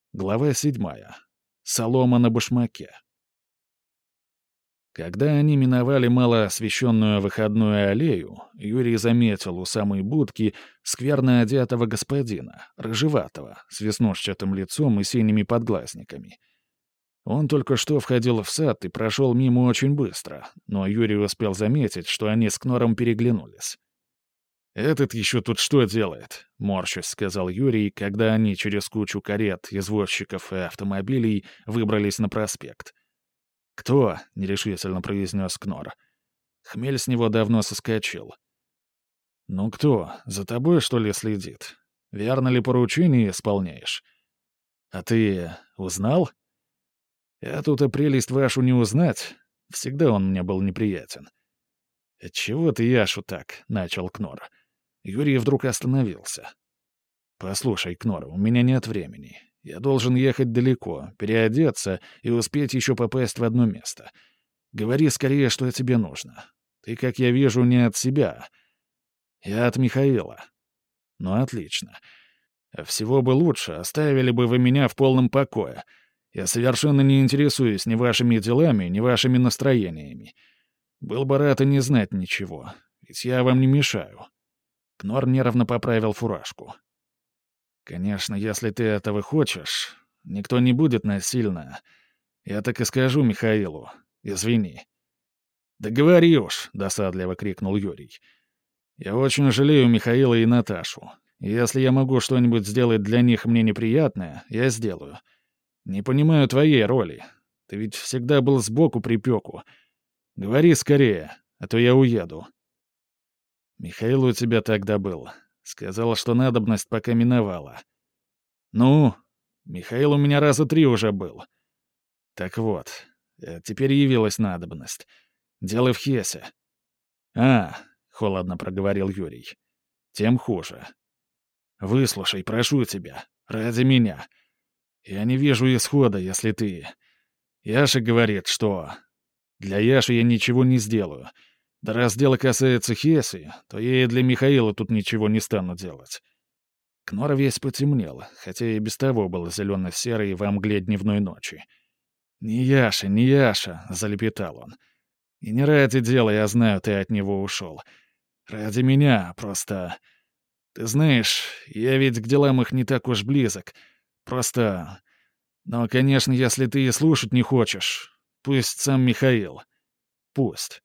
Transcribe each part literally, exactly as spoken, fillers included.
Глава седьмая. Солома на башмаке. Когда они миновали малоосвещенную выходную аллею, Юрий заметил у самой будки скверно одетого господина, рыжеватого, с веснушчатым лицом и синими подглазниками. Он только что входил в сад и прошел мимо очень быстро, но Юрий успел заметить, что они с Кнором переглянулись. «Этот еще тут что делает?» — морщась сказал Юрий, когда они через кучу карет, извозчиков и автомобилей выбрались на проспект. «Кто?» — нерешительно произнес Кнор. Хмель с него давно соскочил. «Ну кто? За тобой, что ли, следит? Верно ли поручение исполняешь? А ты узнал? Я тут и прелесть вашу не узнать. Всегда он мне был неприятен». «Отчего ты Яшу так?» — начал Кнор. Юрий вдруг остановился. «Послушай, Кнор, у меня нет времени. Я должен ехать далеко, переодеться и успеть еще попасть в одно место. Говори скорее, что тебе нужно. Ты, как я вижу, не от себя. Я от Михаила». «Ну, отлично. Всего бы лучше, оставили бы вы меня в полном покое. Я совершенно не интересуюсь ни вашими делами, ни вашими настроениями. Был бы рад и не знать ничего, ведь я вам не мешаю». Кнор нервно поправил фуражку. «Конечно, если ты этого хочешь, никто не будет насильно. Я так и скажу Михаилу. Извини». «Да говори уж», — досадливо крикнул Юрий. «Я очень жалею Михаила и Наташу. Если я могу что-нибудь сделать для них мне неприятное, я сделаю. Не понимаю твоей роли. Ты ведь всегда был сбоку припеку. Говори скорее, а то я уеду». «Михаил у тебя тогда был. Сказал, что надобность пока миновала». «Ну, Михаил у меня раза три уже был». «Так вот, э, теперь явилась надобность. Дело в Хесе». «А», — холодно проговорил Юрий, — «тем хуже. Выслушай, прошу тебя, ради меня. Я не вижу исхода, если ты... Яша говорит, что... Для Яши я ничего не сделаю. Да раз дело касается Хеси, то я и для Михаила тут ничего не стану делать». Кнор весь потемнел, хотя и без того был зелено-серый во мгле дневной ночи. «Не Яша, не Яша», — залепетал он. «И не ради дела, я знаю, ты от него ушел. Ради меня, просто... Ты знаешь, я ведь к делам их не так уж близок. Просто... Но, конечно, если ты и слушать не хочешь, пусть сам Михаил. Пусть».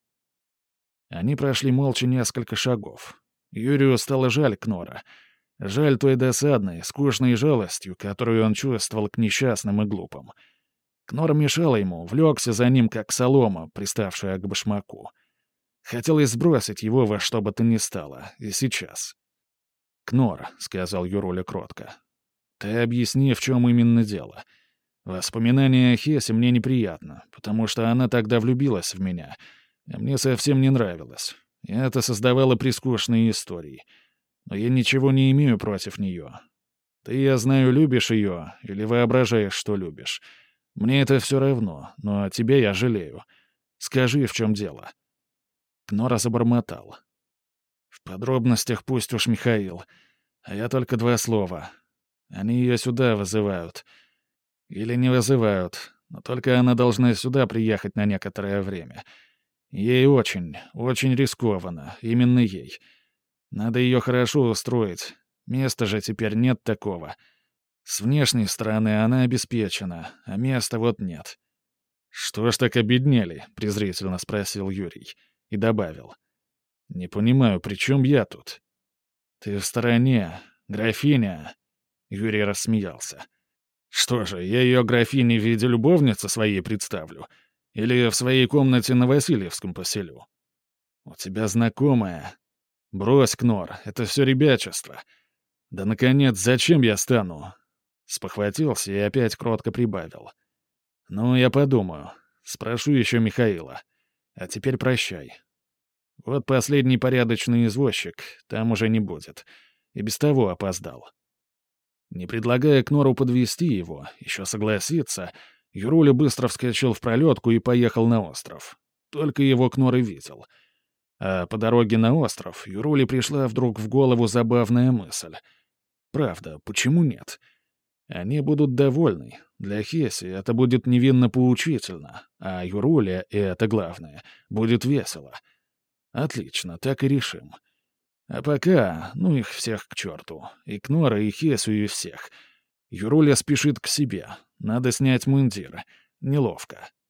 Они прошли молча несколько шагов. Юрию стало жаль Кнора. Жаль той досадной, скучной жалостью, которую он чувствовал к несчастным и глупым. Кнор мешал ему, влекся за ним, как солома, приставшая к башмаку. Хотелось сбросить его во что бы то ни стало, и сейчас. «Кнор», — сказал Юруля кротко, — «ты объясни, в чем именно дело. Воспоминание о Хесе мне неприятно, потому что она тогда влюбилась в меня, а мне совсем не нравилось. И это создавало прискучные истории. Но я ничего не имею против нее. Ты, я знаю, любишь ее или воображаешь, что любишь. Мне это все равно, но тебе я жалею. Скажи, в чем дело». Кнора забормотал. «В подробностях пусть уж Михаил. А я только два слова. Они ее сюда вызывают. Или не вызывают, но только она должна сюда приехать на некоторое время. Ей очень, очень рискованно, именно ей. Надо ее хорошо устроить. Места же теперь нет такого. С внешней стороны она обеспечена, а места вот нет». «Что ж так обеднели?» — презрительно спросил Юрий. И добавил. «Не понимаю, при чем я тут?» «Ты в стороне, графиня...» Юрий рассмеялся. «Что же, я ее графиней в виде любовницы своей представлю? Или в своей комнате на Васильевском поселю? У тебя знакомая. Брось, Кнор, это все ребячество. Да, наконец, зачем я стану?» Спохватился и опять кротко прибавил. «Ну, я подумаю. Спрошу еще Михаила. А теперь прощай. Вот последний порядочный извозчик, там уже не будет. И без того опоздал». Не предлагая Кнору подвести его, еще согласиться, Юруля быстро вскочил в пролетку и поехал на остров. Только его Кнор и видел. А по дороге на остров Юруле пришла вдруг в голову забавная мысль. Правда, почему нет? Они будут довольны. Для Хеси это будет невинно поучительно, а Юруле, и это главное, будет весело. Отлично, так и решим. А пока, ну их всех к черту. И Кнора, и Хесу, и всех. Юруля спешит к себе. Надо снять мундир. Неловко.